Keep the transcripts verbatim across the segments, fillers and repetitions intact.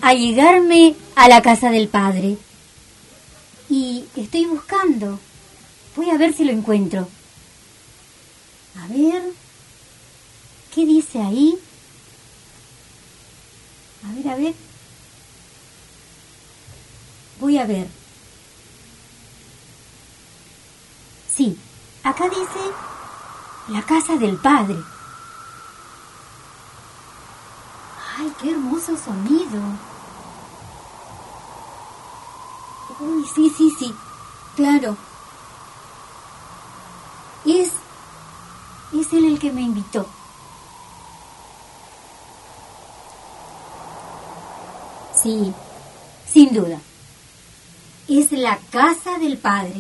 allegarme a la casa del Padre. Y estoy buscando. Voy a ver si lo encuentro. A ver. ¿Qué dice ahí? A ver, a ver. Voy a ver. Sí, acá dice la casa del Padre. ¡Ay, qué hermoso sonido! Uy, sí, sí, sí, claro. Es, es él el que me invitó. Sí, sin duda. Es la casa del Padre.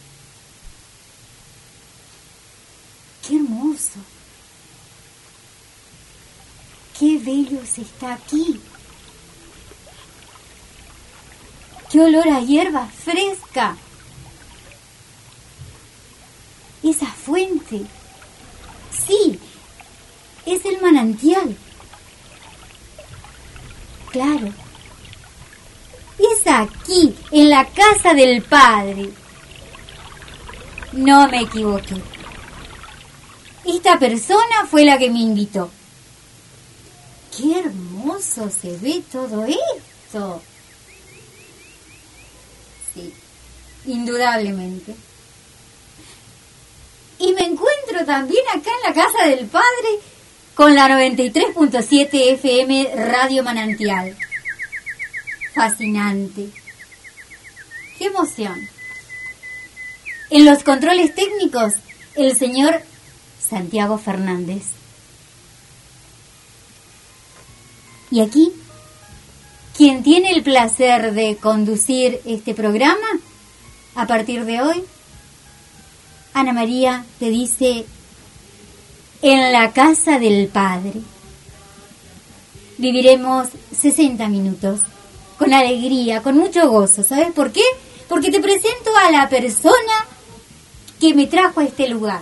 ¡Qué hermoso! ¡Qué bello se está aquí! ¡Qué olor a hierba fresca! Esa fuente. Sí, es el manantial. Claro. Es aquí, en la casa del Padre. No me equivoqué. Esta persona fue la que me invitó. ¡Qué hermoso se ve todo esto! Sí, indudablemente. Y me encuentro también acá en la casa del Padre con la noventa y tres punto siete F M Radio Manantial. Fascinante. ¡Qué emoción! En los controles técnicos, el señor Santiago Fernández. Y aquí, quien tiene el placer de conducir este programa, a partir de hoy, Ana María te dice, en la casa del Padre. Viviremos sesenta minutos, con alegría, con mucho gozo. ¿Sabes por qué? Porque te presento a la persona que me trajo a este lugar.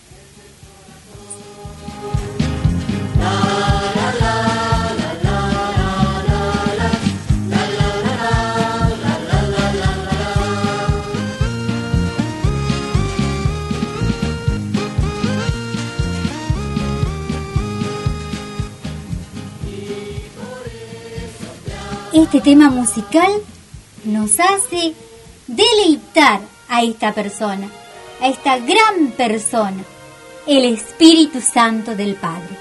Este tema musical nos hace deleitar a esta persona, a esta gran persona, el Espíritu Santo del Padre.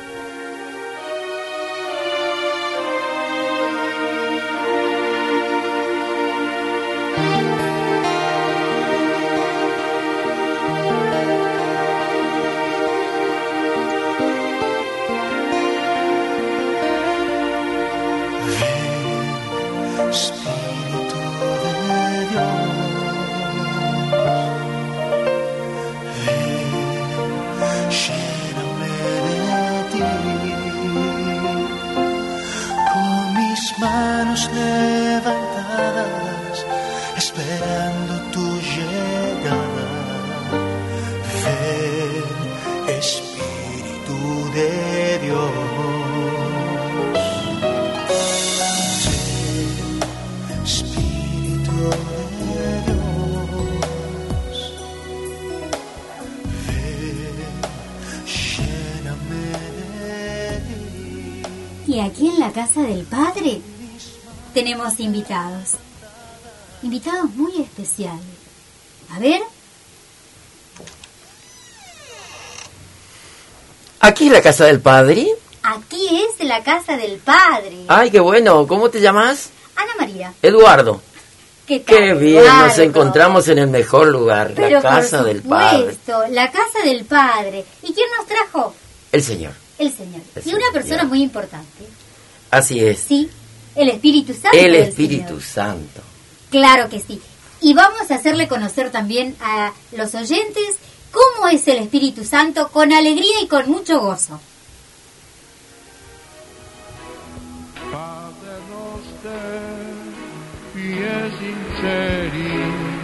Y aquí en la casa del Padre tenemos invitados. Invitados muy especiales. A ver. ¿Aquí es la casa del Padre? Aquí es la casa del Padre. Ay, qué bueno. ¿Cómo te llamas? Ana María. Eduardo. ¿Qué tal, Qué bien, Eduardo? Nos encontramos en el mejor lugar, Pero la casa del Padre. La casa del Padre. ¿Y quién nos trajo? El Señor. El Señor. El y Señor, una persona ya. muy importante. Así es. Sí, el Espíritu Santo. El del Espíritu Señor. Santo. Claro que sí. Y vamos a hacerle conocer también a los oyentes cómo es el Espíritu Santo con alegría y con mucho gozo. Padre noster, pie sinceri,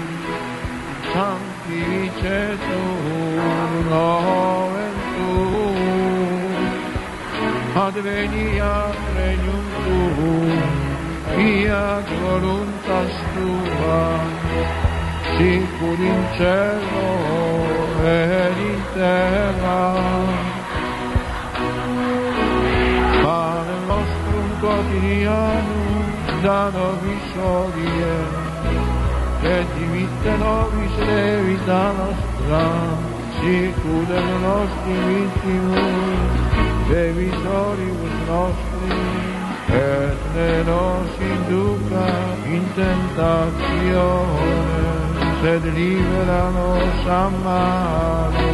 sanctificetur nomen tuum, adveniat regnum tuum, fiat voluntas tua, sicur in cielo ed in terra. Pane nostrum quotidianum da nobis hodie, et dimitte nobis levita nostra, sicur et nostri vittimus, debitoribus nostri, et ne nos induca in tentatione, sed libera nos a malo.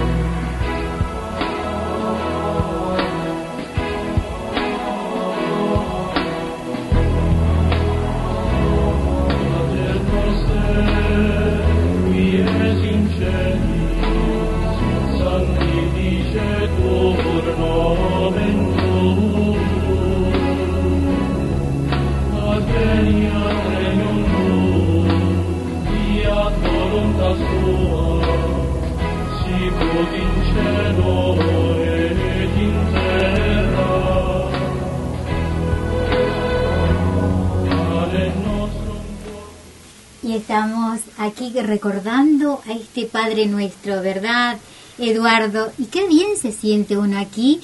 Y estamos aquí recordando a este Padre Nuestro, ¿verdad, Eduardo? Y qué bien se siente uno aquí,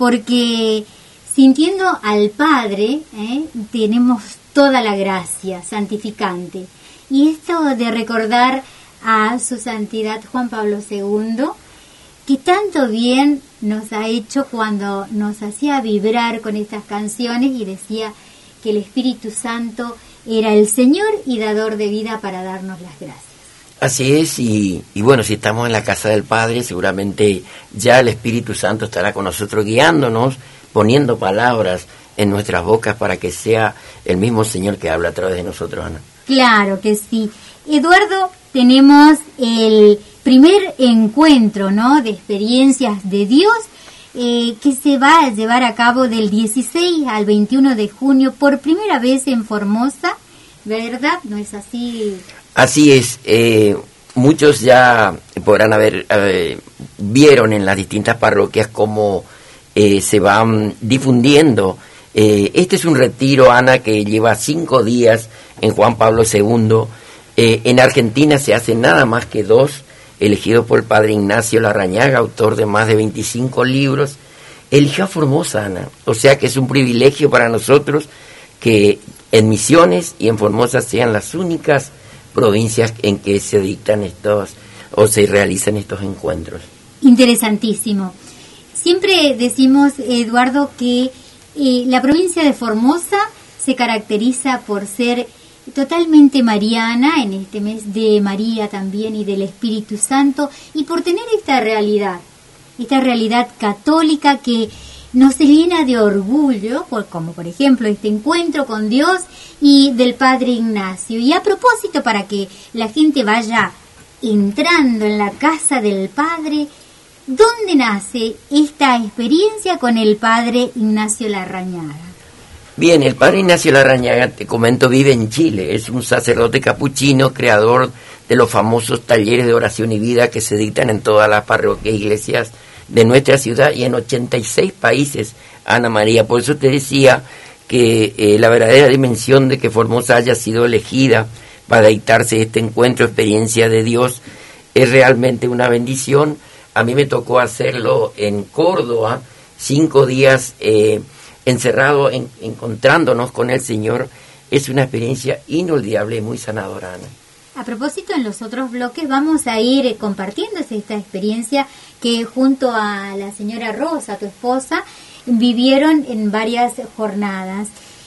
porque sintiendo al Padre, ¿eh? tenemos toda la gracia santificante. Y esto de recordar a su santidad Juan Pablo segundo, que tanto bien nos ha hecho cuando nos hacía vibrar con estas canciones y decía que el Espíritu Santo era el Señor y dador de vida para darnos las gracias. Así es, y, y bueno, si estamos en la casa del Padre, seguramente ya el Espíritu Santo estará con nosotros guiándonos, poniendo palabras en nuestras bocas para que sea el mismo Señor que habla a través de nosotros, Ana. Claro que sí. Eduardo, tenemos el primer encuentro, ¿no?, de experiencias de Dios, eh, que se va a llevar a cabo del dieciséis al veintiuno de junio por primera vez en Formosa, ¿verdad? ¿No es así? Así es. Eh, muchos ya podrán haber, eh, vieron en las distintas parroquias cómo eh, se van difundiendo. Eh, este es un retiro, Ana, que lleva cinco días en Juan Pablo segundo. Eh, en Argentina se hacen nada más que dos, elegido por el padre Ignacio Larrañaga, autor de más de veinticinco libros. Eligió a Formosa, Ana. O sea que es un privilegio para nosotros que en Misiones y en Formosa sean las únicas provincias en que se dictan estos o se realizan estos encuentros. Interesantísimo. Siempre decimos, Eduardo, que eh, la provincia de Formosa se caracteriza por ser totalmente mariana, en este mes de María también y del Espíritu Santo, y por tener esta realidad, esta realidad católica que nos llena de orgullo, por, como por ejemplo este encuentro con Dios y del Padre Ignacio. Y a propósito, para que la gente vaya entrando en la casa del Padre, ¿dónde nace esta experiencia con el Padre Ignacio Larrañaga? Bien, el padre Ignacio Larrañaga, te comento, vive en Chile. Es un sacerdote capuchino, creador de los famosos talleres de oración y vida que se dictan en todas las parroquias e iglesias de nuestra ciudad y en ochenta y seis países, Ana María. Por eso te decía que eh, la verdadera dimensión de que Formosa haya sido elegida para dictarse este encuentro, experiencia de Dios, es realmente una bendición. A mí me tocó hacerlo en Córdoba, cinco días eh, encerrado, en, encontrándonos con el Señor. Es una experiencia inolvidable y muy sanadora, Ana. A propósito, en los otros bloques vamos a ir compartiendo esta experiencia que junto a la señora Rosa, tu esposa, vivieron en varias jornadas.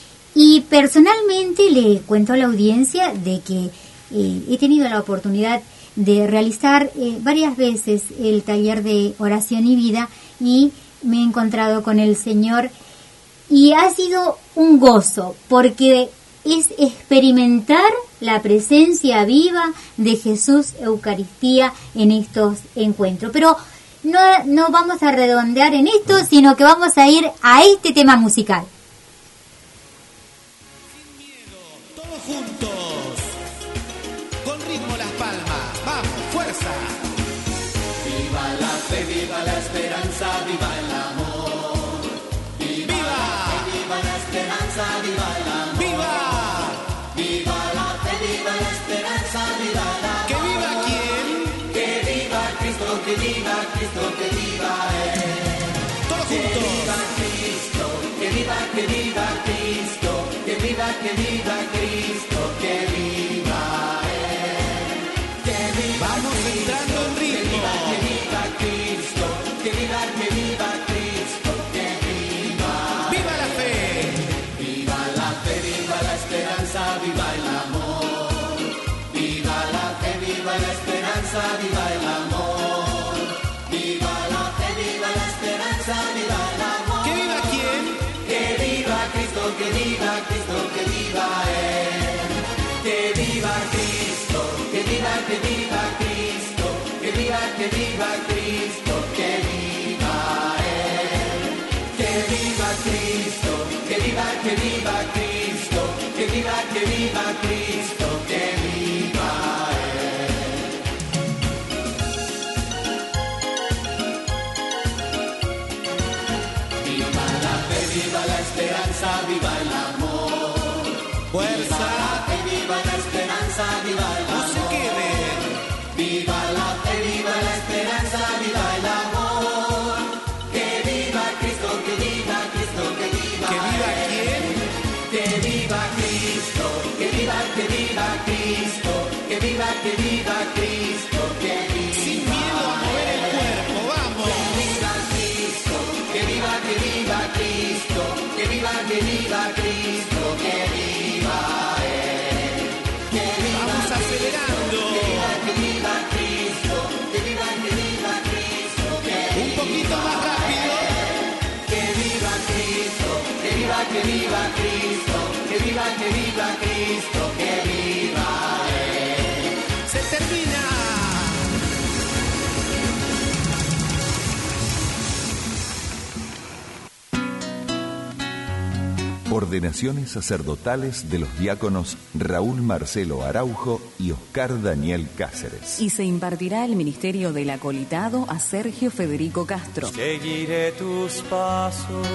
Y personalmente le cuento a la audiencia de que eh, he tenido la oportunidad de realizar eh, varias veces el taller de oración y vida y me he encontrado con el Señor y ha sido un gozo porque es experimentar la presencia viva de Jesús Eucaristía en estos encuentros. Pero no, no vamos a redondear en esto, sino que vamos a ir a este tema musical. Sin miedo, todos juntos, con ritmo las palmas, vamos, fuerza. Viva la fe, viva la esperanza, viva el amor. Viva, viva, viva la esperanza, viva el amor. Viva. Cristo, que viva Cristo, que viva Él. Todos Que juntos. viva Cristo, que viva, que viva Cristo, que viva, que viva Cristo, que viva Él. Que viva Vamos Cristo, entrando en que ritmo. viva, que viva Cristo, que viva, que viva Cristo, que viva. ¡Viva la fe! Viva la fe, viva la esperanza, viva el amor. Viva la fe, viva la esperanza, viva el amor. Viva la fe, viva la esperanza, viva el amor. ¿Que viva quién? Que viva Cristo, que viva Cristo, que viva Él. Que viva Cristo, que viva, que viva Cristo, que viva, que viva Cristo, que viva Él. Que viva Cristo, que viva, que viva Cristo, que viva, que viva Cristo, que viva Él. Viva la fe, viva la esperanza, viva el amor. Fuerza. Viva la fe, viva la esperanza, viva el No amor. se queden. Viva la fe, viva la esperanza, viva el amor. Que viva Cristo, que viva Cristo, que viva. ¿Que viva quién? Que viva Cristo, que viva, que viva Cristo, que viva, que viva Cristo, que viva. Sin miedo a mover el cuerpo, vamos. Que viva Cristo, que viva, que viva Cristo, que viva, que viva Cristo, que viva Él. Que viva Vamos acelerando. que viva, que viva Cristo, que viva, que viva Cristo, que Un poquito más rápido. que viva Cristo, que viva, que viva Cristo, que viva, que viva Cristo, que viva Él. Se termina. Ordenaciones sacerdotales de los diáconos Raúl Marcelo Araujo y Oscar Daniel Cáceres. Y se impartirá el ministerio del acolitado a Sergio Federico Castro. Seguiré tus pasos,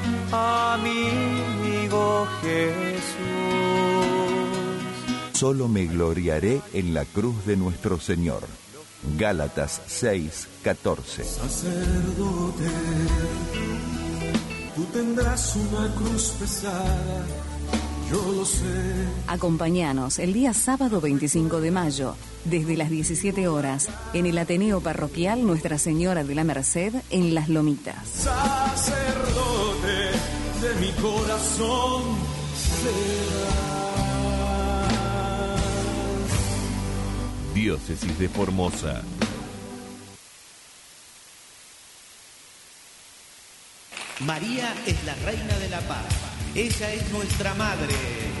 amigo Jesús. Solo me gloriaré en la cruz de nuestro Señor. Gálatas seis, catorce. Sacerdote, tú tendrás una cruz pesada, yo lo sé. Acompáñanos el día sábado veinticinco de mayo, desde las diecisiete horas, en el Ateneo Parroquial Nuestra Señora de la Merced, en Las Lomitas. Sacerdote de mi corazón serás. Diócesis de Formosa. María es la reina de la paz. Ella es nuestra madre.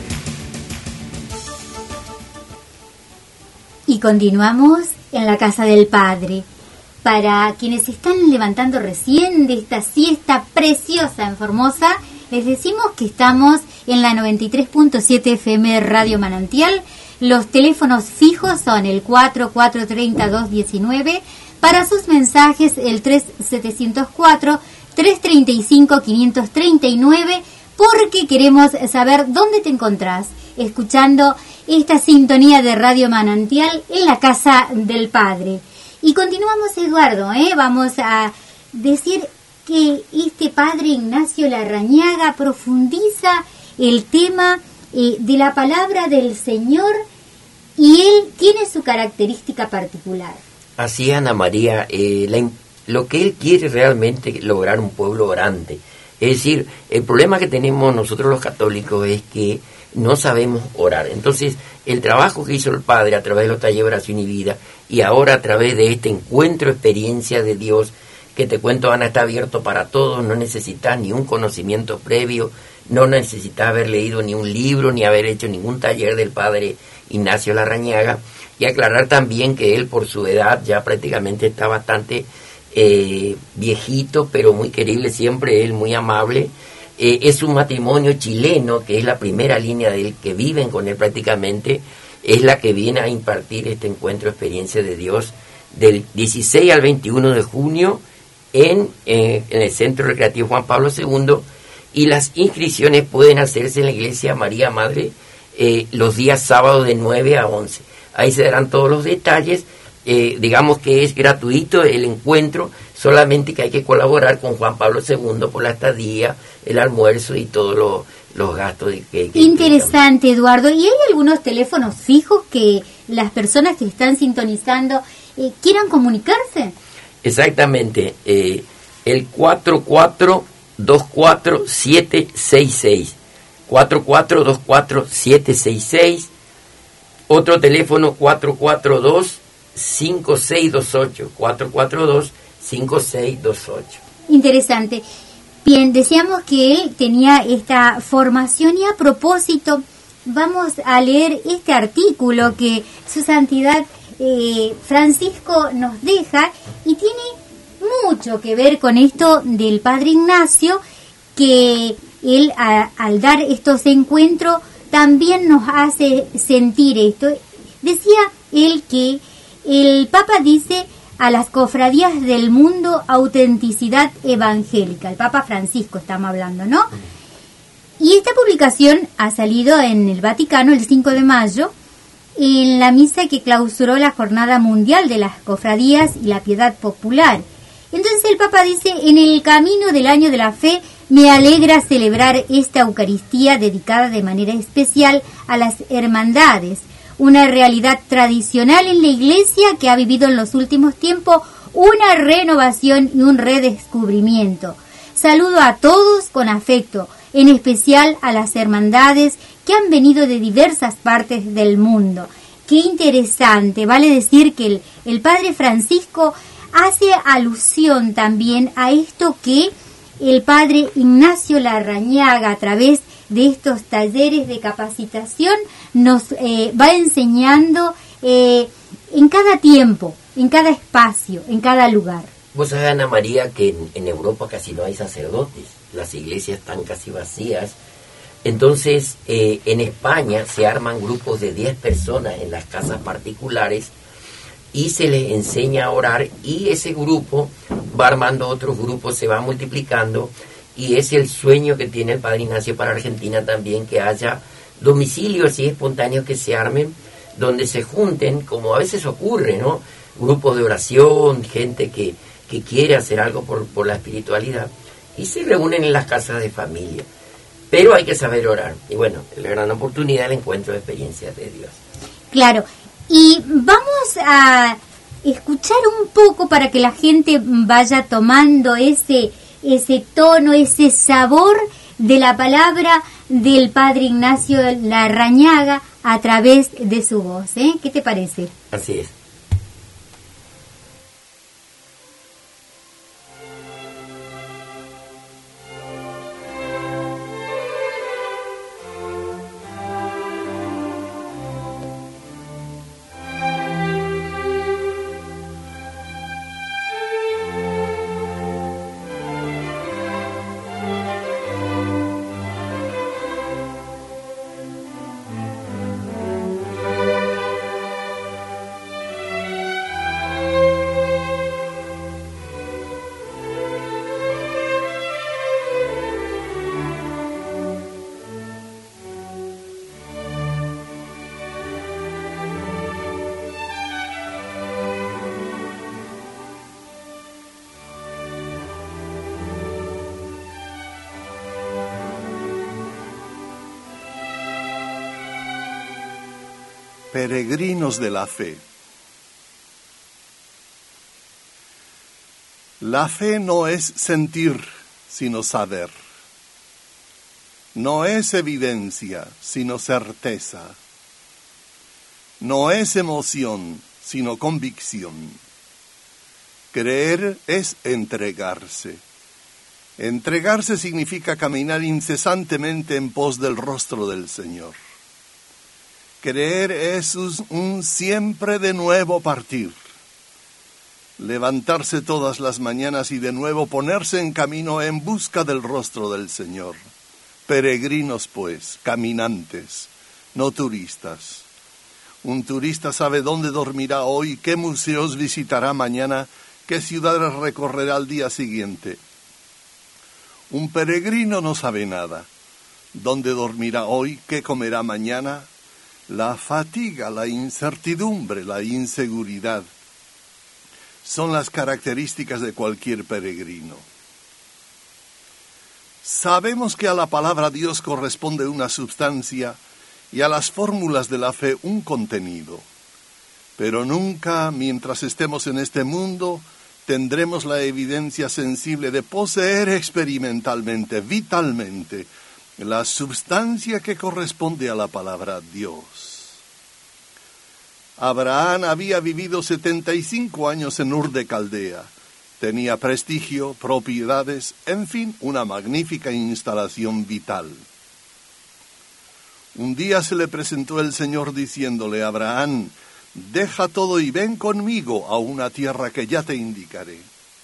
Y continuamos en la casa del Padre. Para quienes se están levantando recién de esta siesta preciosa en Formosa, les decimos que estamos en la noventa y tres punto siete F M Radio Manantial. Los teléfonos fijos son el cuatro cuatro tres cero dos uno nueve. Para sus mensajes el tres siete cero cuatro tres tres cinco cinco tres nueve, porque queremos saber dónde te encontrás escuchando esta sintonía de Radio Manantial en la casa del Padre. Y continuamos, Eduardo, ¿eh? Vamos a decir que este Padre Ignacio Larrañaga profundiza el tema eh, de la palabra del Señor, y él tiene su característica particular. Así es, Ana María, eh, la, lo que él quiere realmente es lograr un pueblo grande. Es decir, el problema que tenemos nosotros los católicos es que no sabemos orar. Entonces, el trabajo que hizo el Padre a través de los talleres de oración y vida, y ahora a través de este encuentro, experiencia de Dios, que te cuento, Ana, está abierto para todos, no necesitas ni un conocimiento previo, no necesitas haber leído ni un libro, ni haber hecho ningún taller del Padre Ignacio Larrañaga. Y aclarar también que él, por su edad, ya prácticamente está bastante eh, viejito, pero muy querible siempre, él muy amable. Eh, es un matrimonio chileno, que es la primera línea de él, que viven con él prácticamente, es la que viene a impartir este encuentro experiencia de Dios del dieciséis al veintiuno de junio en, eh, en el Centro Recreativo Juan Pablo segundo, y las inscripciones pueden hacerse en la Iglesia María Madre eh, los días sábados de nueve a once. Ahí se darán todos los detalles, eh, digamos que es gratuito el encuentro, solamente que hay que colaborar con Juan Pablo segundo por la estadía, el almuerzo y todos lo, los gastos. De que, que Interesante, que Eduardo. ¿Y hay algunos teléfonos fijos que las personas que están sintonizando eh, quieran comunicarse? Exactamente, eh, el cuatro cuatro dos cuatro siete seis seis, cuatro cuatro dos cuatro siete seis seis, otro teléfono cuatro cuatro dos cinco seis dos ocho, cuatro cuatro dos cinco seis dos ocho. Interesante. Bien, decíamos que él tenía esta formación y a propósito vamos a leer este artículo que su santidad eh, Francisco nos deja y tiene mucho que ver con esto del Padre Ignacio, que él a, al dar estos encuentros también nos hace sentir esto. Decía él que el Papa dice a las cofradías del mundo autenticidad evangélica. El Papa Francisco estamos hablando, ¿no? Y esta publicación ha salido en el Vaticano el cinco de mayo, en la misa que clausuró la Jornada Mundial de las Cofradías y la Piedad Popular. Entonces el Papa dice, en el camino del año de la fe, me alegra celebrar esta Eucaristía dedicada de manera especial a las hermandades, una realidad tradicional en la Iglesia que ha vivido en los últimos tiempos una renovación y un redescubrimiento. Saludo a todos con afecto, en especial a las hermandades que han venido de diversas partes del mundo. Qué interesante, vale decir que el, el Padre Francisco hace alusión también a esto que el Padre Ignacio Larrañaga, a través de estos talleres de capacitación, nos eh, va enseñando eh, en cada tiempo, en cada espacio, en cada lugar. Vos sabés, Ana María, que en, en Europa casi no hay sacerdotes, las iglesias están casi vacías. Entonces, eh, en España se arman grupos de diez personas en las casas particulares y se les enseña a orar, y ese grupo va armando otros grupos, se va multiplicando, y es el sueño que tiene el Padre Ignacio para Argentina también, que haya domicilios así espontáneos que se armen, donde se junten, como a veces ocurre, ¿no? Grupos de oración, gente que, que quiere hacer algo por, por la espiritualidad, y se reúnen en las casas de familia. Pero hay que saber orar. Y bueno, la gran oportunidad del encuentro de experiencias de Dios. Claro. Y vamos a escuchar un poco para que la gente vaya tomando ese, ese tono, ese sabor de la palabra del Padre Ignacio Larrañaga a través de su voz, ¿eh? ¿Qué te parece? Así es. Peregrinos de la fe. La fe no es sentir, sino saber. No es evidencia, sino certeza. No es emoción, sino convicción. Creer es entregarse. Entregarse significa caminar incesantemente en pos del rostro del Señor. Creer es un siempre de nuevo partir. Levantarse todas las mañanas y de nuevo ponerse en camino en busca del rostro del Señor. Peregrinos, pues, caminantes, no turistas. Un turista sabe dónde dormirá hoy, qué museos visitará mañana, qué ciudades recorrerá al día siguiente. Un peregrino no sabe nada. ¿Dónde dormirá hoy? ¿Qué comerá mañana? La fatiga, la incertidumbre, la inseguridad, son las características de cualquier peregrino. Sabemos que a la palabra Dios corresponde una substancia y a las fórmulas de la fe un contenido. Pero nunca, mientras estemos en este mundo, tendremos la evidencia sensible de poseer experimentalmente, vitalmente, la substancia que corresponde a la palabra Dios. Abraham había vivido setenta y cinco años en Ur de Caldea. Tenía prestigio, propiedades, en fin, una magnífica instalación vital. Un día se le presentó el Señor diciéndole: Abraham, deja todo y ven conmigo a una tierra que ya te indicaré.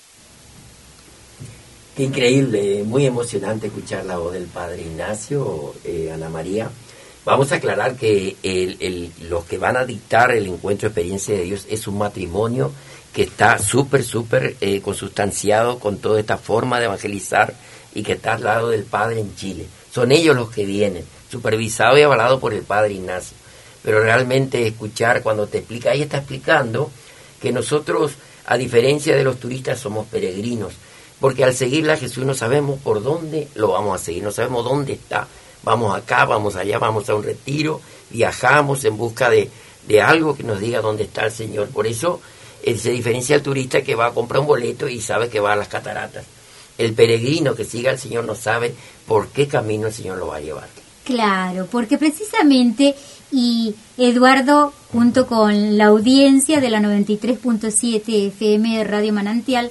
Qué increíble, muy emocionante escuchar la voz del Padre Ignacio, eh, Ana María. Vamos a aclarar que el, el, los que van a dictar el encuentro de experiencia de Dios es un matrimonio que está súper, súper eh, consustanciado con toda esta forma de evangelizar y que está al lado del Padre en Chile. Son ellos los que vienen, supervisado y avalado por el Padre Ignacio. Pero realmente escuchar cuando te explica, ahí está explicando que nosotros, a diferencia de los turistas, somos peregrinos, porque al seguirle a Jesús no sabemos por dónde lo vamos a seguir, no sabemos dónde está. Vamos acá, vamos allá, vamos a un retiro, viajamos en busca de, de algo que nos diga dónde está el Señor. Por eso eh, se diferencia el turista que va a comprar un boleto y sabe que va a las cataratas. El peregrino que sigue al Señor no sabe por qué camino el Señor lo va a llevar. Claro, porque precisamente, y Eduardo, junto con la audiencia de la noventa y tres punto siete F M de Radio Manantial,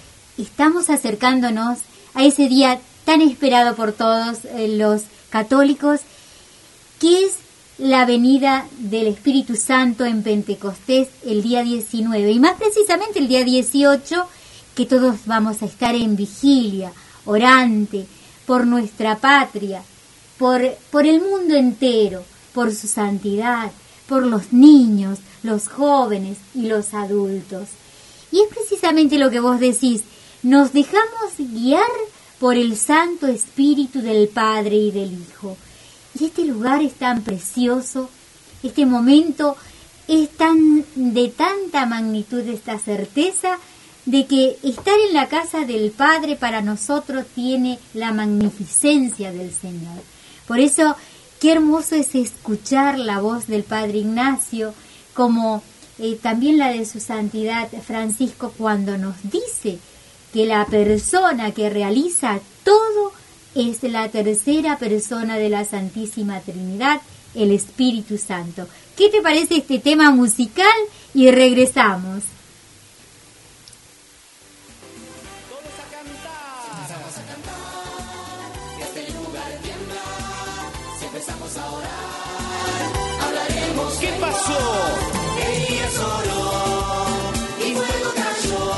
estamos acercándonos a ese día tan esperado por todos eh, los católicos, que es la venida del Espíritu Santo en Pentecostés el día diecinueve, y más precisamente el día dieciocho, que todos vamos a estar en vigilia, orante, por nuestra patria, por, por el mundo entero, por su santidad, por los niños, los jóvenes y los adultos. Y es precisamente lo que vos decís, nos dejamos guiar por el Santo Espíritu del Padre y del Hijo. Y este lugar es tan precioso, este momento es tan de tanta magnitud, esta certeza de que estar en la casa del Padre para nosotros tiene la magnificencia del Señor. Por eso, qué hermoso es escuchar la voz del Padre Ignacio, como eh, también la de su Santidad Francisco, cuando nos dice que la persona que realiza todo es la tercera persona de la Santísima Trinidad, el Espíritu Santo. ¿Qué te parece este tema musical? Y regresamos. Todos a cantar. Empezamos a cantar. Este lugar tiembla. Si empezamos a orar, hablaremos. ¿Qué pasó? Elías oró y fuego cayó.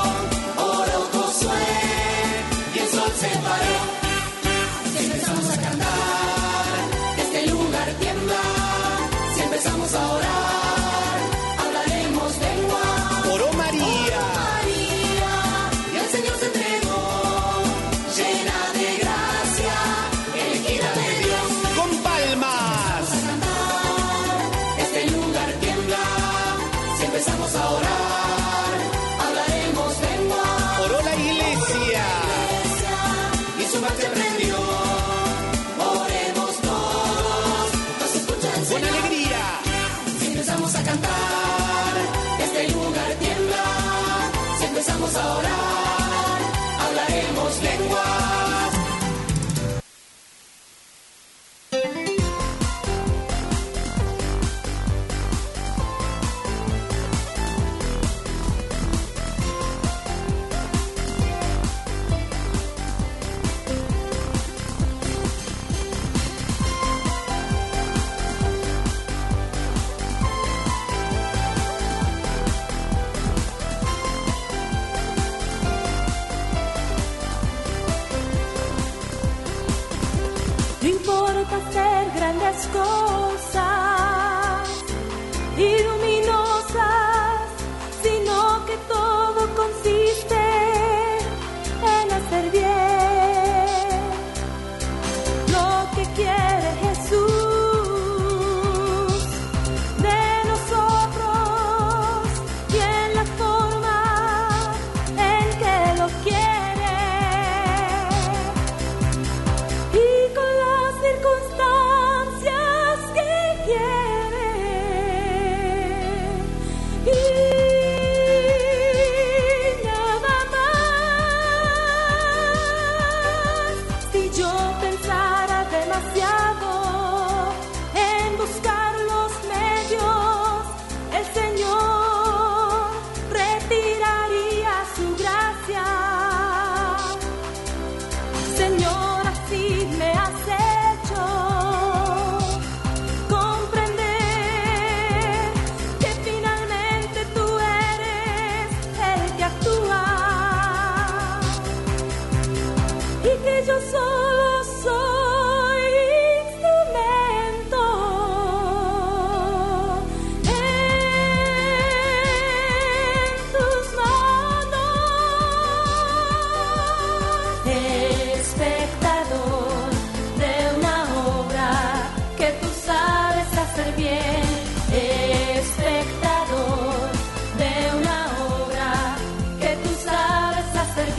Se paró. Si empezamos a cantar, este lugar tiembla. Si empezamos a orar, hablaremos lengua. Oró María. María. Y el Señor se entregó, llena de gracia, elegida de Dios. Con palmas. Si empezamos a cantar, este lugar tiembla. Si empezamos a orar, hablaremos lengua. Oró la iglesia. Su parte prendió, oremos todos, nos escucha el Señor. Con alegría, si empezamos a cantar, este lugar tiembla. Si empezamos a orar, hablaremos lenguas. No importa hacer grandes cosas y luminosas, sino que todo consiste en hacer bien lo que quiere Jesús de nosotros, y en la forma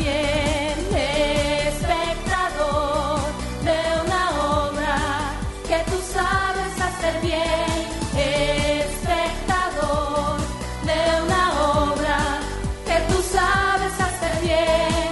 bien, espectador de una obra que tú sabes hacer bien, espectador de una obra que tú sabes hacer bien.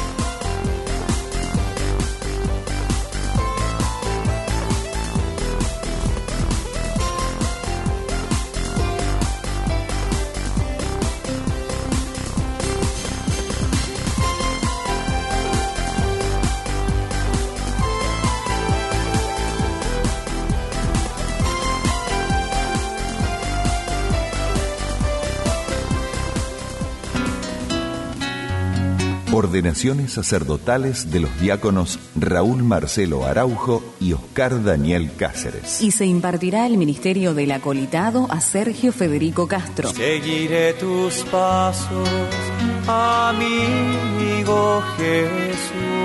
Ordenaciones sacerdotales de los diáconos Raúl Marcelo Araujo y Oscar Daniel Cáceres. Y se impartirá el ministerio del acolitado a Sergio Federico Castro. Seguiré tus pasos, amigo Jesús.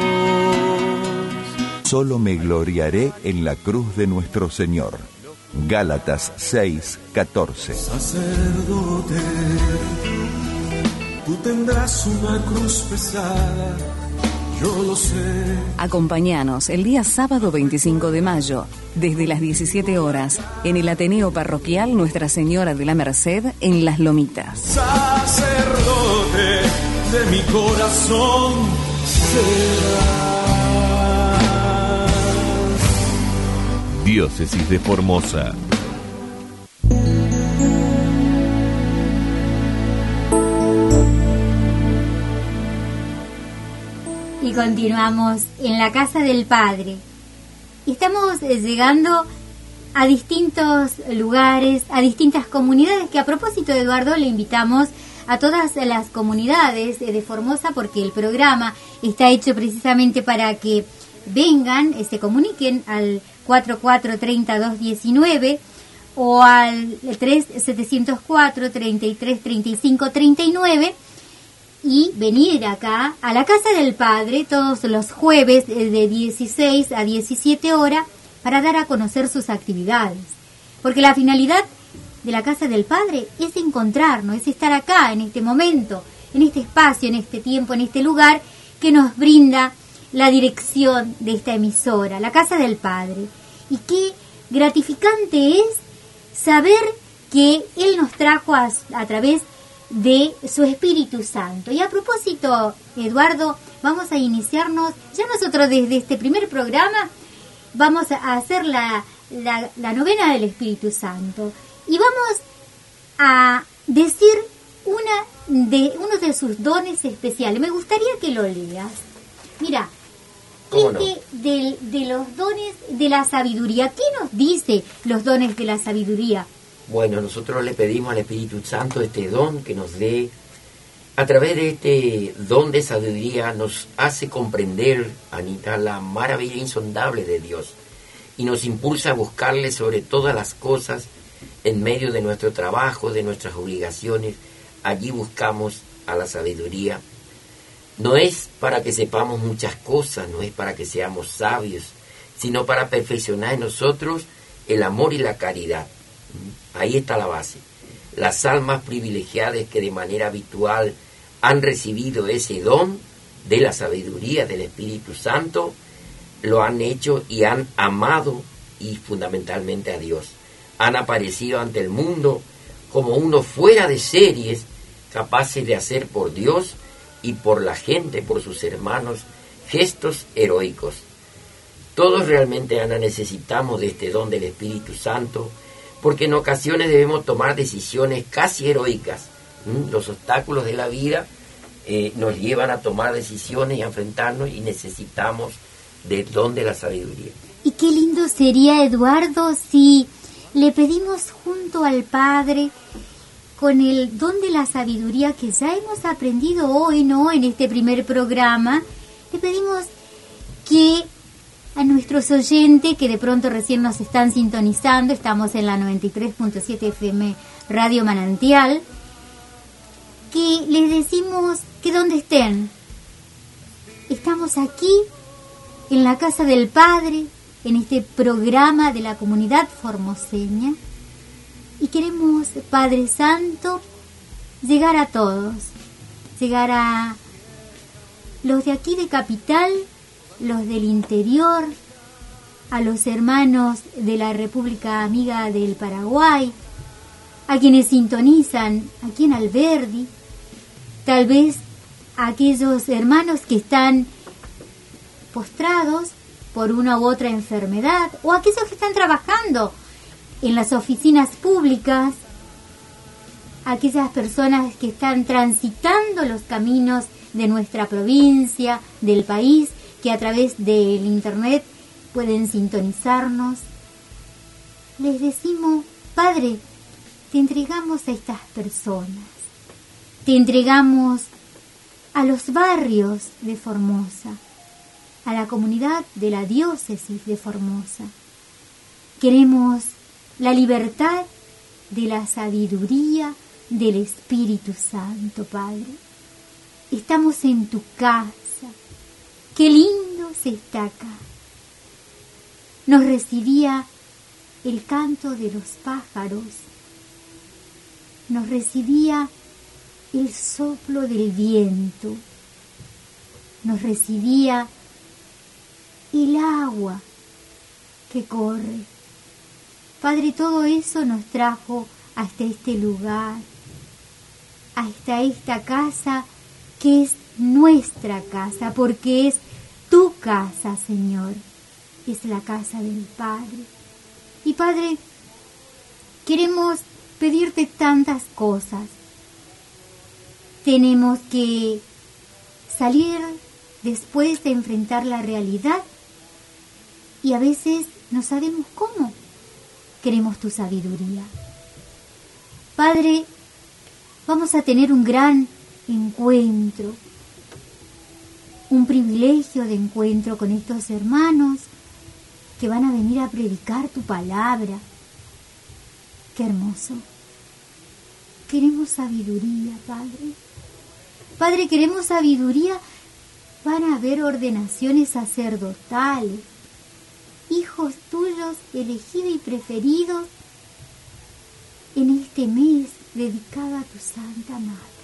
Solo me gloriaré en la cruz de nuestro Señor. Gálatas seis, catorce. Sacerdote, tú tendrás una cruz pesada, yo lo sé. Acompáñanos el día sábado veinticinco de mayo, desde las diecisiete horas, en el Ateneo Parroquial Nuestra Señora de la Merced, en Las Lomitas. Sacerdote de mi corazón serás. Diócesis de Formosa. Y continuamos en la casa del Padre. Estamos llegando a distintos lugares, a distintas comunidades, que a propósito, Eduardo, le invitamos a todas las comunidades de Formosa, porque el programa está hecho precisamente para que vengan, se comuniquen al cuatro cuatro tres cero dos uno nueve o al tres siete cero cuatro tres tres tres cinco tres nueve y venir acá a la Casa del Padre todos los jueves de dieciséis a diecisiete horas para dar a conocer sus actividades. Porque la finalidad de la Casa del Padre es encontrarnos, es estar acá en este momento, en este espacio, en este tiempo, en este lugar que nos brinda la dirección de esta emisora, la Casa del Padre. Y qué gratificante es saber que Él nos trajo a, a través de su Espíritu Santo. Y a propósito, Eduardo, vamos a iniciarnos, ya nosotros desde este primer programa vamos a hacer la, la, la novena del Espíritu Santo. Y vamos a decir una de, uno de sus dones especiales. Me gustaría que lo leas. Mira, este de, de los dones de la sabiduría. ¿Qué nos dice los dones de la sabiduría? Bueno, nosotros le pedimos al Espíritu Santo este don que nos dé, a través de este don de sabiduría, nos hace comprender, Anita, la maravilla insondable de Dios y nos impulsa a buscarle sobre todas las cosas en medio de nuestro trabajo, de nuestras obligaciones. Allí buscamos a la sabiduría. No es para que sepamos muchas cosas, no es para que seamos sabios, sino para perfeccionar en nosotros el amor y la caridad. Ahí está la base. Las almas privilegiadas que de manera habitual han recibido ese don de la sabiduría del Espíritu Santo, lo han hecho y han amado y fundamentalmente a Dios. Han aparecido ante el mundo como unos fuera de series, capaces de hacer por Dios y por la gente, por sus hermanos, gestos heroicos. Todos realmente, Ana, necesitamos de este don del Espíritu Santo, porque en ocasiones debemos tomar decisiones casi heroicas. ¿Mm? Los obstáculos de la vida eh, nos llevan a tomar decisiones y a enfrentarnos, y necesitamos del don de la sabiduría. Y qué lindo sería, Eduardo, si le pedimos junto al Padre, con el don de la sabiduría que ya hemos aprendido hoy, ¿no?, en este primer programa, le pedimos que a nuestros oyentes que de pronto recién nos están sintonizando, estamos en la noventa y tres punto siete F M Radio Manantial, que les decimos que donde estén, estamos aquí en la Casa del Padre, en este programa de la comunidad formoseña, y queremos, Padre Santo, llegar a todos, llegar a los de aquí de Capital, los del interior, a los hermanos de la República Amiga del Paraguay, a quienes sintonizan aquí en Alberdi, tal vez a aquellos hermanos que están postrados por una u otra enfermedad, o aquellos que están trabajando en las oficinas públicas, aquellas personas que están transitando los caminos de nuestra provincia, del país, que a través del internet pueden sintonizarnos. Les decimos, Padre, te entregamos a estas personas, te entregamos a los barrios de Formosa, a la comunidad de la diócesis de Formosa. Queremos la libertad de la sabiduría del Espíritu Santo, Padre. Estamos en tu casa. Qué lindo se está acá. Nos recibía el canto de los pájaros. Nos recibía el soplo del viento. Nos recibía el agua que corre. Padre, todo eso nos trajo hasta este lugar, hasta esta casa que es nuestra casa, porque es tu casa, Señor. Es la casa del Padre. Y Padre, queremos pedirte tantas cosas. Tenemos que salir después de enfrentar la realidad y a veces no sabemos cómo. Queremos tu sabiduría. Padre, vamos a tener un gran encuentro, un privilegio de encuentro con estos hermanos que van a venir a predicar tu palabra. Qué hermoso. Queremos sabiduría, Padre. Padre, queremos sabiduría. Van a haber ordenaciones sacerdotales, hijos tuyos elegidos y preferidos en este mes dedicado a tu Santa Madre.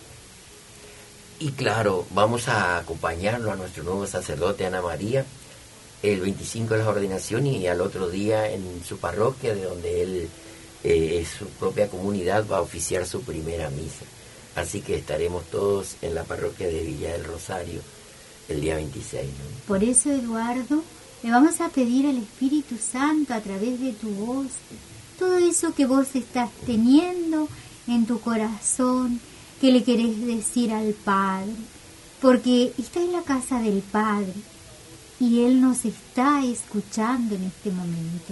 Y claro, vamos a acompañarlo a nuestro nuevo sacerdote Ana María el veinticinco de la ordenación y al otro día en su parroquia, de donde él, eh, su propia comunidad, va a oficiar su primera misa. Así que estaremos todos en la parroquia de Villa del Rosario el día veintiséis, ¿no? Por eso, Eduardo, le vamos a pedir al Espíritu Santo a través de tu voz, todo eso que vos estás teniendo en tu corazón, que le querés decir al Padre, porque está en la casa del Padre y Él nos está escuchando en este momento.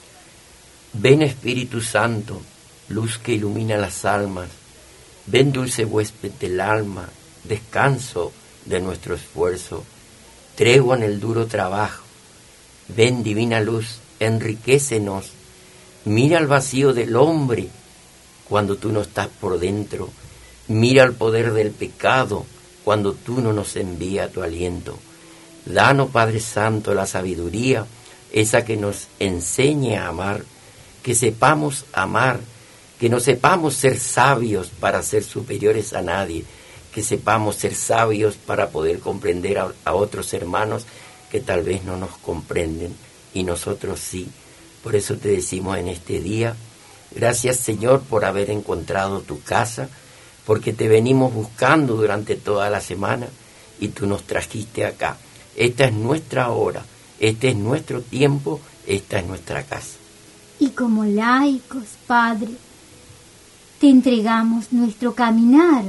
Ven, Espíritu Santo, luz que ilumina las almas, ven, dulce huésped del alma, descanso de nuestro esfuerzo, tregua en el duro trabajo. Ven, divina luz, enriquécenos, mira el vacío del hombre cuando tú no estás por dentro, mira el poder del pecado cuando tú no nos envías tu aliento. Danos, Padre Santo, la sabiduría, esa que nos enseñe a amar, que sepamos amar, que no sepamos ser sabios para ser superiores a nadie, que sepamos ser sabios para poder comprender a, a otros hermanos que tal vez no nos comprenden y nosotros sí. Por eso te decimos en este día, gracias, Señor, por haber encontrado tu casa, porque te venimos buscando durante toda la semana y tú nos trajiste acá. Esta es nuestra hora, este es nuestro tiempo, esta es nuestra casa. Y como laicos, Padre, te entregamos nuestro caminar.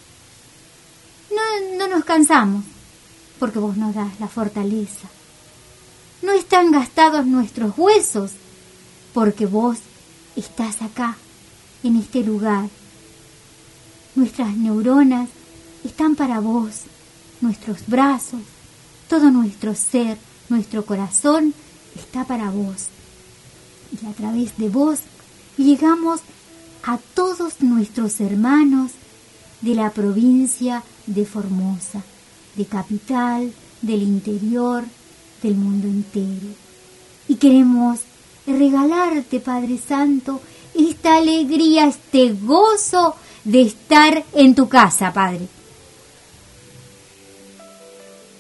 No, no nos cansamos, porque vos nos das la fortaleza. No están gastados nuestros huesos, porque vos estás acá, en este lugar. Nuestras neuronas están para vos, nuestros brazos, todo nuestro ser, nuestro corazón está para vos. Y a través de vos llegamos a todos nuestros hermanos de la provincia de Formosa, de Capital, del interior, del mundo entero. Y queremos regalarte, Padre Santo, esta alegría, este gozo de estar en tu casa, Padre.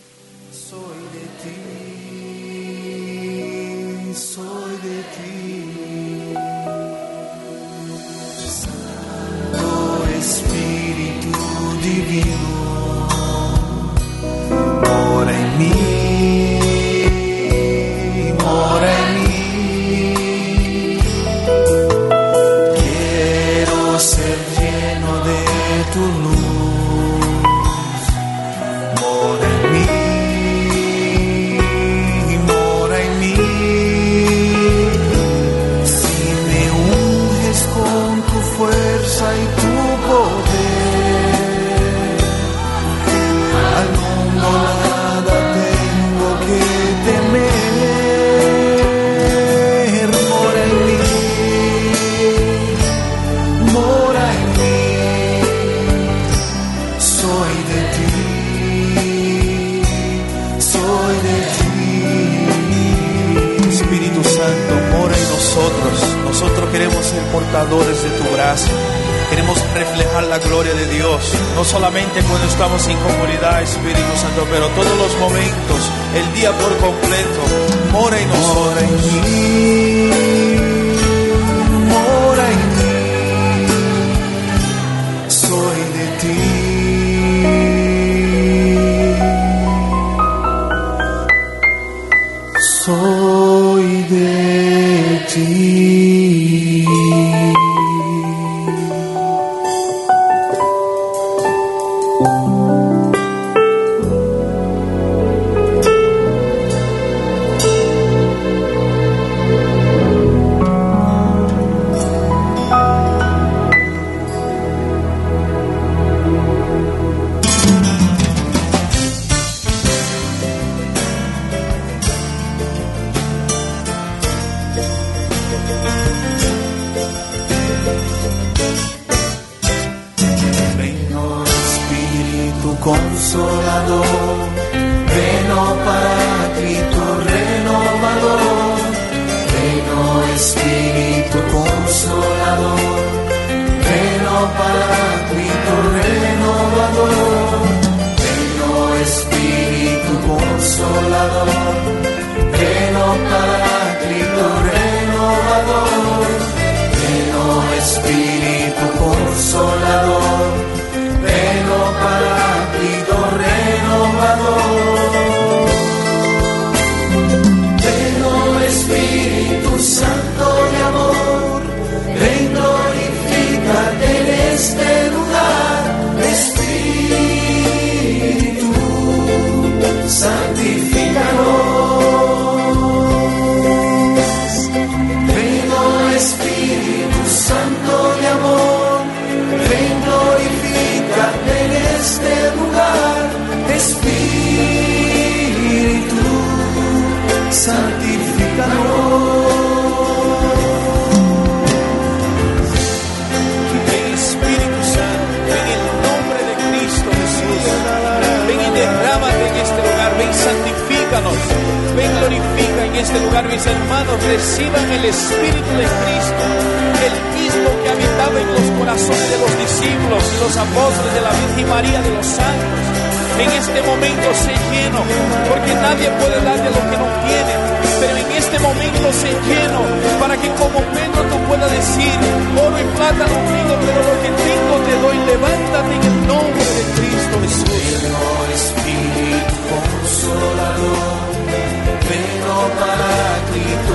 portadores de tu gracia. Queremos reflejar la gloria de Dios, no solamente cuando estamos en comunidad, Espíritu Santo, pero todos los momentos, el día por completo. Mora en nosotros. Mora en mí, mora en mí, soy de ti, soy de ti. Ven, glorifica en este lugar, mis hermanos, reciban el Espíritu de Cristo, el mismo que habitaba en los corazones de los discípulos y los apóstoles, de la Virgen María, de los santos. En este momento sé lleno, porque nadie puede dar de lo que no tiene, pero en este momento sé lleno, para que como Pedro tú puedas decir: oro y plata no tengo, pero lo que tengo te doy. Levántate en el nombre de Cristo Jesús. Espíritu Consolador, vengo Paráclito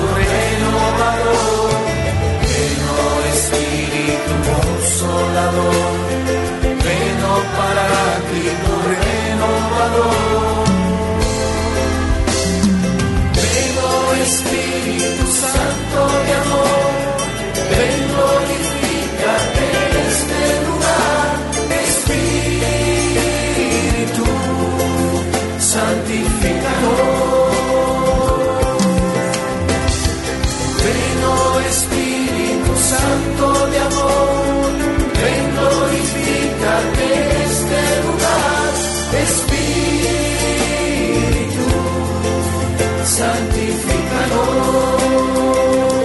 renovador, vengo Espíritu Consolador, vengo Paráclito renovador, vengo Espíritu Santo de amor, ven glorifícate en este lugar, Espíritu santificador. Santo de amor, ven glorifícate en este lugar, Espíritu santificador.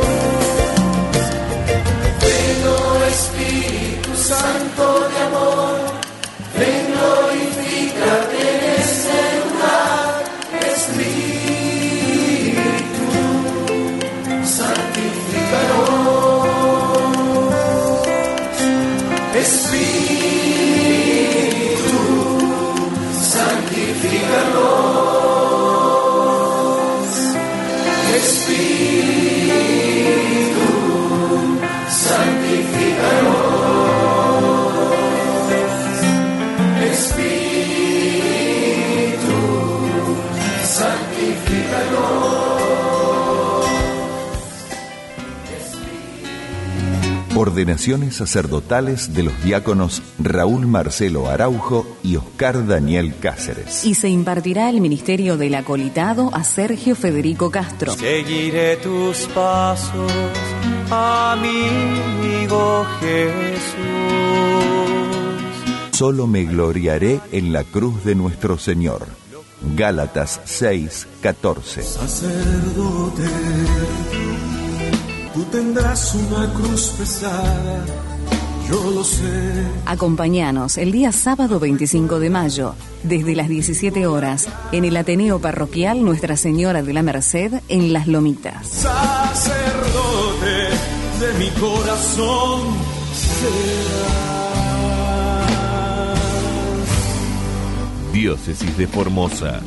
Ven, Espíritu Santo de amor, ven glorifícate en este lugar, Espíritu santificador. Espíritu santificador, Espíritu santificador, Espíritu santificador. Ordenaciones sacerdotales de los diáconos Raúl Marcelo Araujo y Oscar Daniel Cáceres. Y se impartirá el ministerio del acolitado a Sergio Federico Castro. Seguiré tus pasos, amigo Jesús. Solo me gloriaré en la cruz de nuestro Señor. Gálatas seis, catorce. Sacerdote, tu tendrás una cruz pesada, yo lo sé. Acompáñanos el día sábado veinticinco de mayo, desde las diecisiete horas, en el Ateneo Parroquial Nuestra Señora de la Merced, en Las Lomitas. Sacerdote de mi corazón serás. Diócesis de Formosa.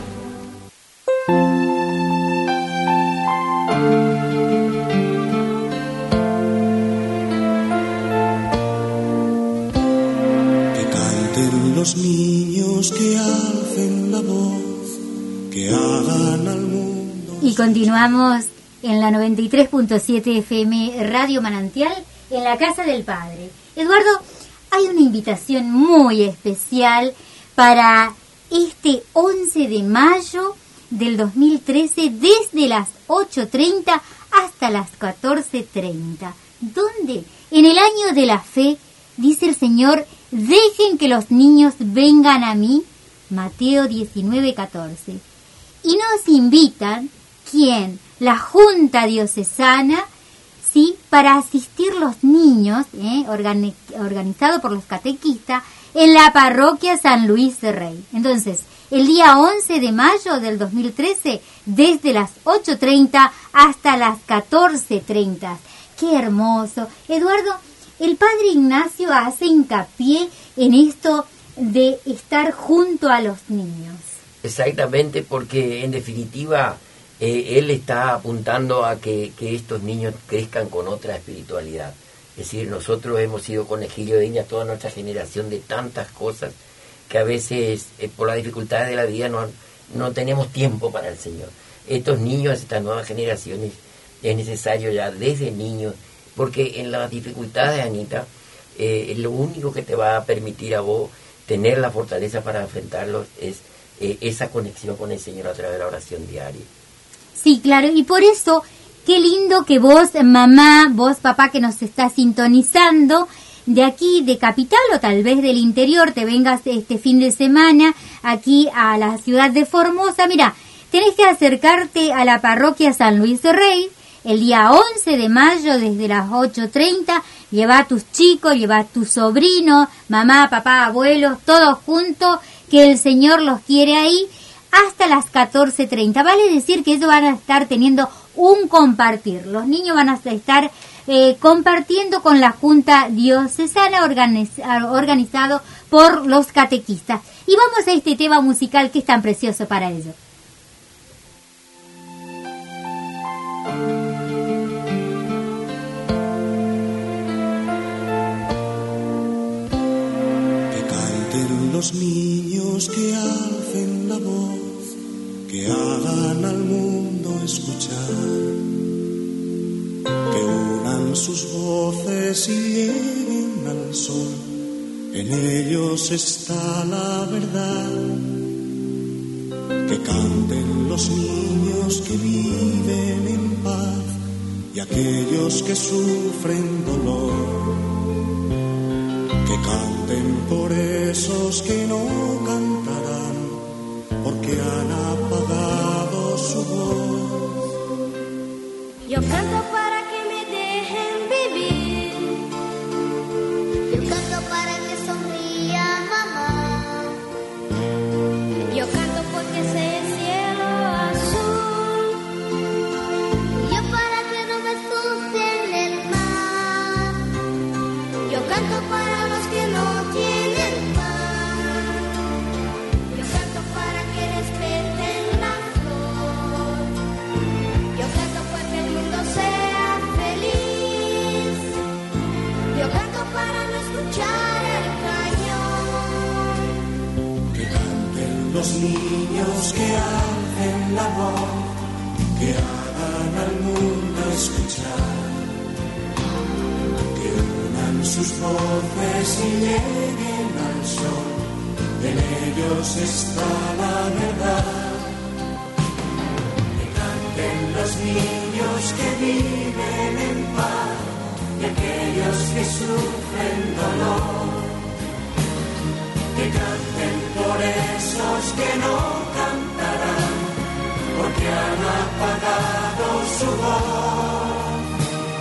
Los niños que alcen la voz, que hagan al mundo. Y continuamos en la noventa y tres punto siete F M Radio Manantial, en la Casa del Padre. Eduardo, hay una invitación muy especial para este once de mayo del dos mil trece, desde las ocho treinta hasta las catorce treinta. ¿Dónde? En el año de la fe, dice el Señor: dejen que los niños vengan a mí, Mateo diecinueve catorce. Y nos invitan, ¿quién? La Junta Diocesana, ¿sí? Para asistir los niños, ¿eh? Organi- organizado por los catequistas, en la parroquia San Luis de Rey. Entonces, el día once de mayo del dos mil trece, desde las ocho treinta hasta las catorce treinta. ¡Qué hermoso! Eduardo, el Padre Ignacio hace hincapié en esto de estar junto a los niños. Exactamente, porque en definitiva eh, él está apuntando a que, que estos niños crezcan con otra espiritualidad. Es decir, nosotros hemos sido conejillo de indias, toda nuestra generación, de tantas cosas que a veces eh, por las dificultades de la vida no, no tenemos tiempo para el Señor. Estos niños, estas nuevas generaciones, es necesario ya desde niños, porque en las dificultades, Anita, eh, lo único que te va a permitir a vos tener la fortaleza para enfrentarlos es eh, esa conexión con el Señor a través de la oración diaria. Sí, claro, y por eso, qué lindo que vos, mamá, vos, papá, que nos estás sintonizando, de aquí, de Capital o tal vez del interior, te vengas este fin de semana aquí a la ciudad de Formosa. Mira, tenés que acercarte a la parroquia San Luis de Rey, el día once de mayo, desde las ocho treinta, lleva a tus chicos, lleva a tus sobrinos, mamá, papá, abuelos, todos juntos, que el Señor los quiere ahí, hasta las catorce treinta. Vale decir que ellos van a estar teniendo un compartir. Los niños van a estar eh, compartiendo con la Junta Diocesana organiz- organizado por los catequistas. Y vamos a este tema musical que es tan precioso para ellos. Los niños que alcen la voz, que hagan al mundo escuchar, que unan sus voces y lleguen al sol, en ellos está la verdad. Que canten los niños que viven en paz y aquellos que sufren dolor. Que canten por esos que no cantarán, porque han apagado su voz. Yo canto para que me dejen vivir. Yo canto para que sonría mamá. Yo canto porque sé el cielo azul. Yo para que no me asuste en el mar. Yo canto para los que no tienen paz. Yo canto para que respeten la flor. Yo canto para que el mundo sea feliz. Yo canto para no escuchar el cañón. Que canten los niños, que alcen la voz, que hagan al mundo escuchar. Sus voces y lleguen al sol, en ellos está la verdad. Que canten los niños que viven en paz y aquellos que sufren dolor. Que canten por esos que no cantarán, porque han apagado su voz.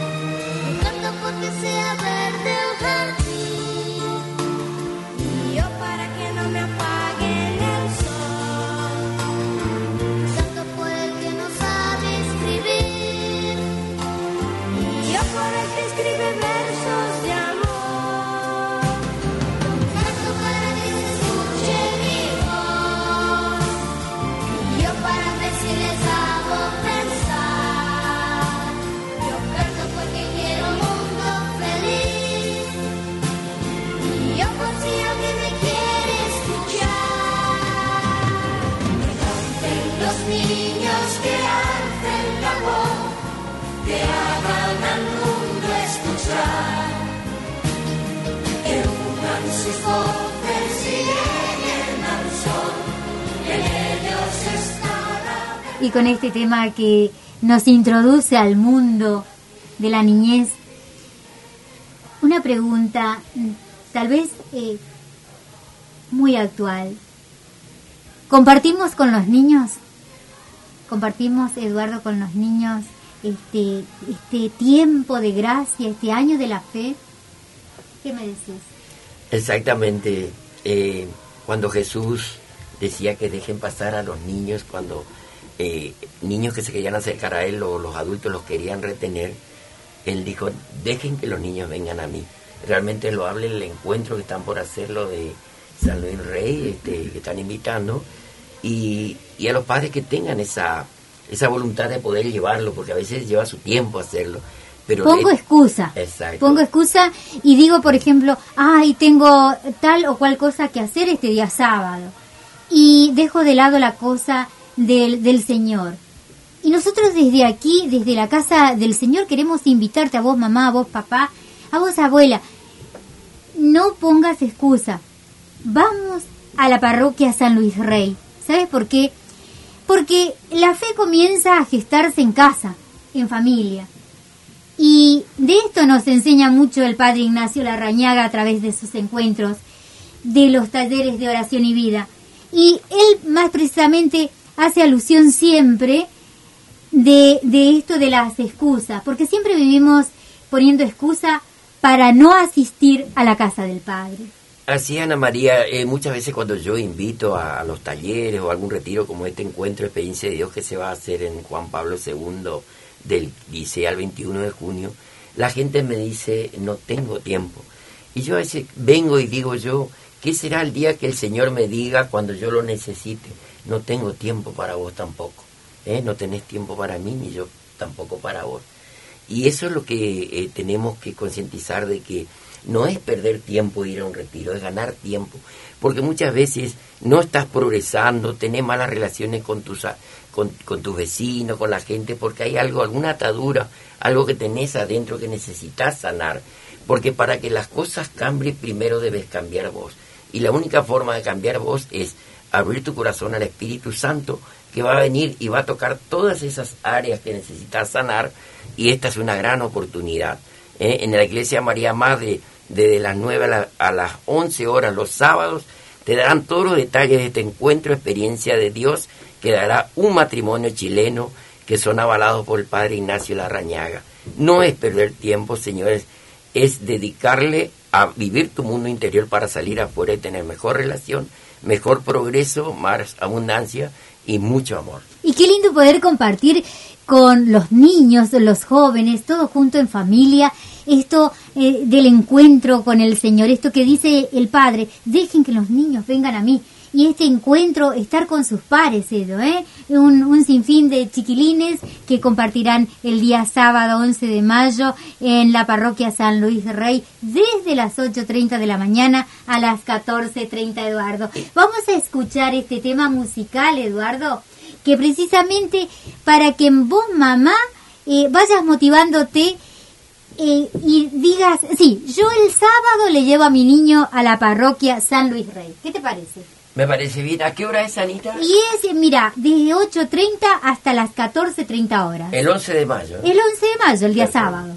niños que alcen la voz, que hagan al mundo escuchar, que unan sus voces y lleguen al sol, que en ellos está la... Y con este tema que nos introduce al mundo de la niñez, una pregunta tal vez eh, muy actual. ¿Compartimos con los niños? ¿Compartimos, Eduardo, con los niños este, este tiempo de gracia, este año de la fe? ¿Qué me decís? Exactamente. Eh, cuando Jesús decía que dejen pasar a los niños, cuando eh, niños que se querían acercar a Él o los adultos los querían retener, Él dijo, dejen que los niños vengan a mí. Realmente lo habla el encuentro que están por hacerlo de San Luis Rey, este, que están invitando, y, y a los padres que tengan esa, esa voluntad de poder llevarlo, porque a veces lleva su tiempo hacerlo. Pero Pongo le... excusa. Exacto. Pongo excusa y digo, por ejemplo, ay, tengo tal o cual cosa que hacer este día sábado. Y dejo de lado la cosa del, del Señor. Y nosotros desde aquí, desde la casa del Señor, queremos invitarte a vos, mamá, a vos, papá, a vos, abuela. No pongas excusa. Vamos a la parroquia San Luis Rey. ¿Sabes por qué? Porque la fe comienza a gestarse en casa, en familia. Y de esto nos enseña mucho el Padre Ignacio Larrañaga a través de sus encuentros, de los talleres de oración y vida. Y él más precisamente hace alusión siempre de, de esto de las excusas, porque siempre vivimos poniendo excusa para no asistir a la casa del Padre. Así, Ana María, eh, muchas veces cuando yo invito a, a los talleres o algún retiro como este encuentro de experiencia de Dios que se va a hacer en Juan Pablo segundo del dieciséis al veintiuno de junio, la gente me dice, no tengo tiempo. Y yo a veces vengo y digo yo, ¿qué será el día que el Señor me diga cuando yo lo necesite? No tengo tiempo para vos tampoco. ¿eh? No tenés tiempo para mí ni yo tampoco para vos. Y eso es lo que eh, tenemos que concientizar, de que no es perder tiempo ir a un retiro, es ganar tiempo. Porque muchas veces no estás progresando, tenés malas relaciones con tus, con, con tus vecinos, con la gente, porque hay algo, alguna atadura, algo que tenés adentro que necesitas sanar. Porque para que las cosas cambien, primero debes cambiar vos. Y la única forma de cambiar vos es abrir tu corazón al Espíritu Santo, que va a venir y va a tocar todas esas áreas que necesitas sanar, y esta es una gran oportunidad. ¿eh? En la Iglesia María Madre, desde las nueve a, la, a las once horas los sábados, te darán todos los detalles de este encuentro, experiencia de Dios, que dará un matrimonio chileno, que son avalados por el Padre Ignacio Larrañaga. No es perder tiempo, señores, es dedicarle a vivir tu mundo interior para salir afuera y tener mejor relación, mejor progreso, más abundancia y mucho amor. Y qué lindo poder compartir con los niños, los jóvenes, todos juntos en familia, esto eh, del encuentro con el Señor, esto que dice el Padre, dejen que los niños vengan a mí. Y este encuentro, estar con sus pares, Edo, ¿eh? Un, un sinfín de chiquilines que compartirán el día sábado once de mayo en la parroquia San Luis Rey, desde las ocho treinta de la mañana a las catorce treinta, Eduardo. Vamos a escuchar este tema musical, Eduardo, que precisamente para que vos, mamá, eh, vayas motivándote eh, y digas, sí, yo el sábado le llevo a mi niño a la parroquia San Luis Rey. ¿Qué te parece? Me parece bien. ¿A qué hora es, Anita? Y es, mira, desde ocho treinta hasta las catorce treinta horas. El once de mayo. ¿eh? El once de mayo, el día Perfecto. sábado.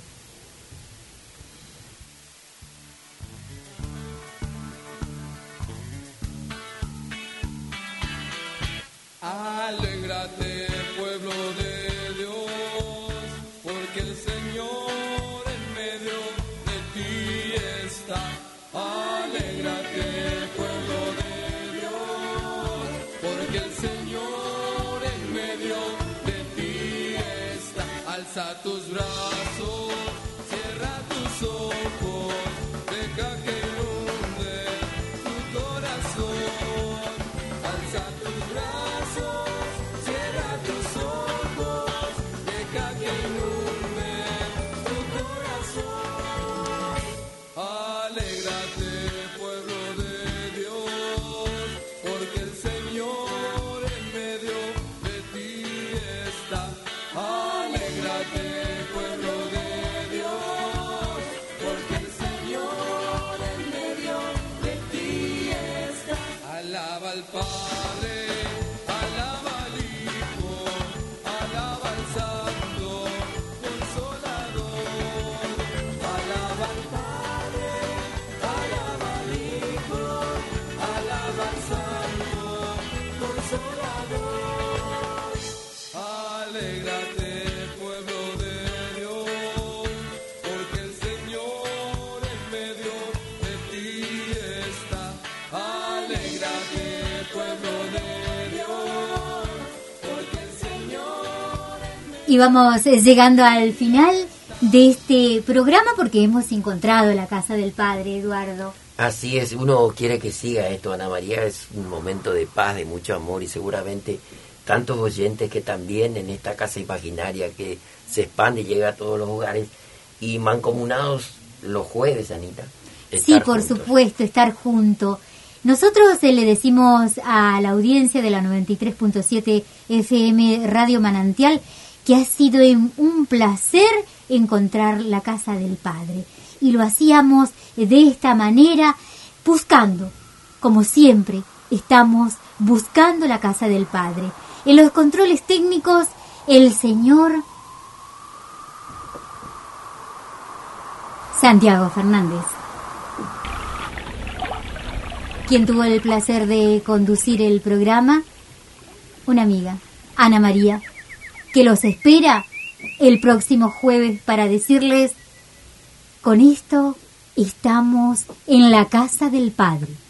Alégrate, pueblo de Dios, porque el Señor en medio de ti está. Alégrate, pueblo de Dios, porque el Señor en medio de ti está. Alza tus brazos, cierra tus ojos, deja que inunde tu corazón. Alza tus brazos, cierra tus ojos, deja que inunde tu corazón. Alégrate, pueblo de Dios, porque el Señor en medio de ti Alégrate, pueblo de Dios, porque el Señor en medio de ti está. Alégrate, pueblo de Dios, porque el Señor en medio. Y vamos eh, llegando al final de este programa porque hemos encontrado la casa del Padre, Eduardo. Así es, uno quiere que siga esto, Ana María, es un momento de paz, de mucho amor y seguramente tantos oyentes que también en esta casa imaginaria que se expande y llega a todos los hogares y mancomunados los jueves, Anita. Sí, por juntos. Supuesto, estar juntos. Nosotros eh, le decimos a la audiencia de la noventa y tres punto siete F M Radio Manantial que ha sido un placer encontrar la casa del Padre. Y lo hacíamos de esta manera, buscando, como siempre, estamos buscando la casa del Padre. En los controles técnicos, el señor Santiago Fernández, quien tuvo el placer de conducir el programa, una amiga, Ana María, que los espera el próximo jueves para decirles: con esto estamos en la casa del Padre.